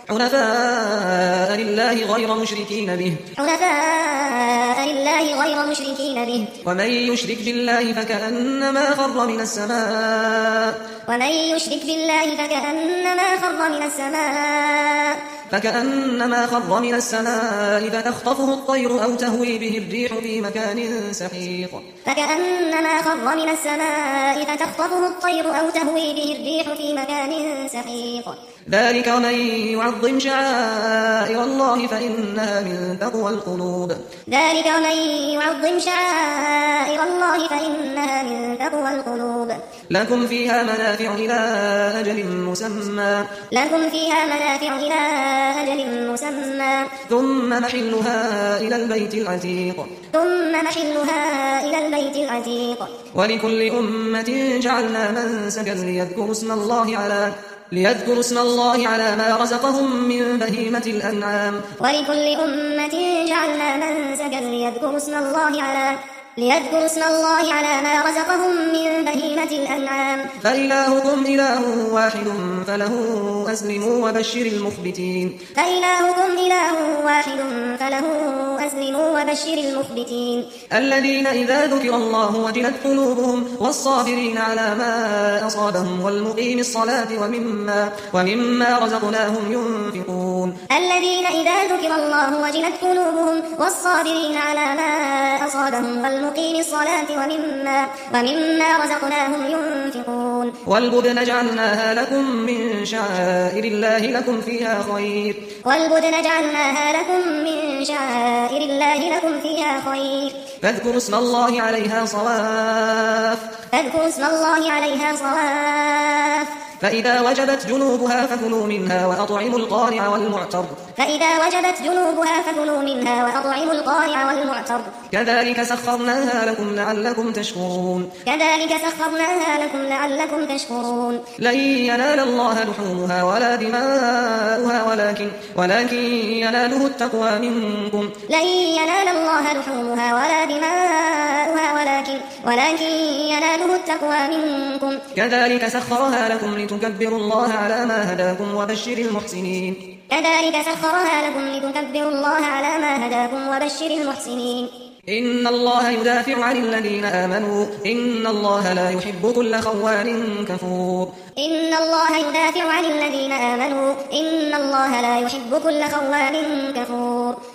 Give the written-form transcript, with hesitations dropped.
حنفاء لله غير مشركين به ومن يشرك بالله فكأنما خر من السماء فتخطفه الطير أو تهوي به الريح في مكان سحيق ذلك ومن يعظم شعائر الله فإنها من تقوى القلوب لكم فيها منافع إلى أجل مسمى ثم محلها إلى البيت العتيق ولكل أمة جعلنا منسكا ليذكروا اسم الله على ما رزقهم من بهيمة الأنعام فإلهكم إله واحد فله أسلموا وبشر المخبتين الذين إذا ذكر الله وجلت قلوبهم والصابرين على ما أصابهم والمقيم الصلاة ومما رزقناهم ينفقون والبدن جعلناها لكم من شعائر الله لكم فيها خير فاذكروا اسم الله عليها صواف فإذا وجبت جنوبها فكلوا منها وأطعموا القانع والمعتر كذلك سخرناها لكم لعلكم تشكرون لن ينال الله لحومها ولا دماؤها ولكن يناله التقوى منكم كذلك سخرها لكم لتكبروا الله على ما هداكم وبشر المحسنين إن الله يدافع عن الذين آمنوا إن الله لا يحب كل خوان كفور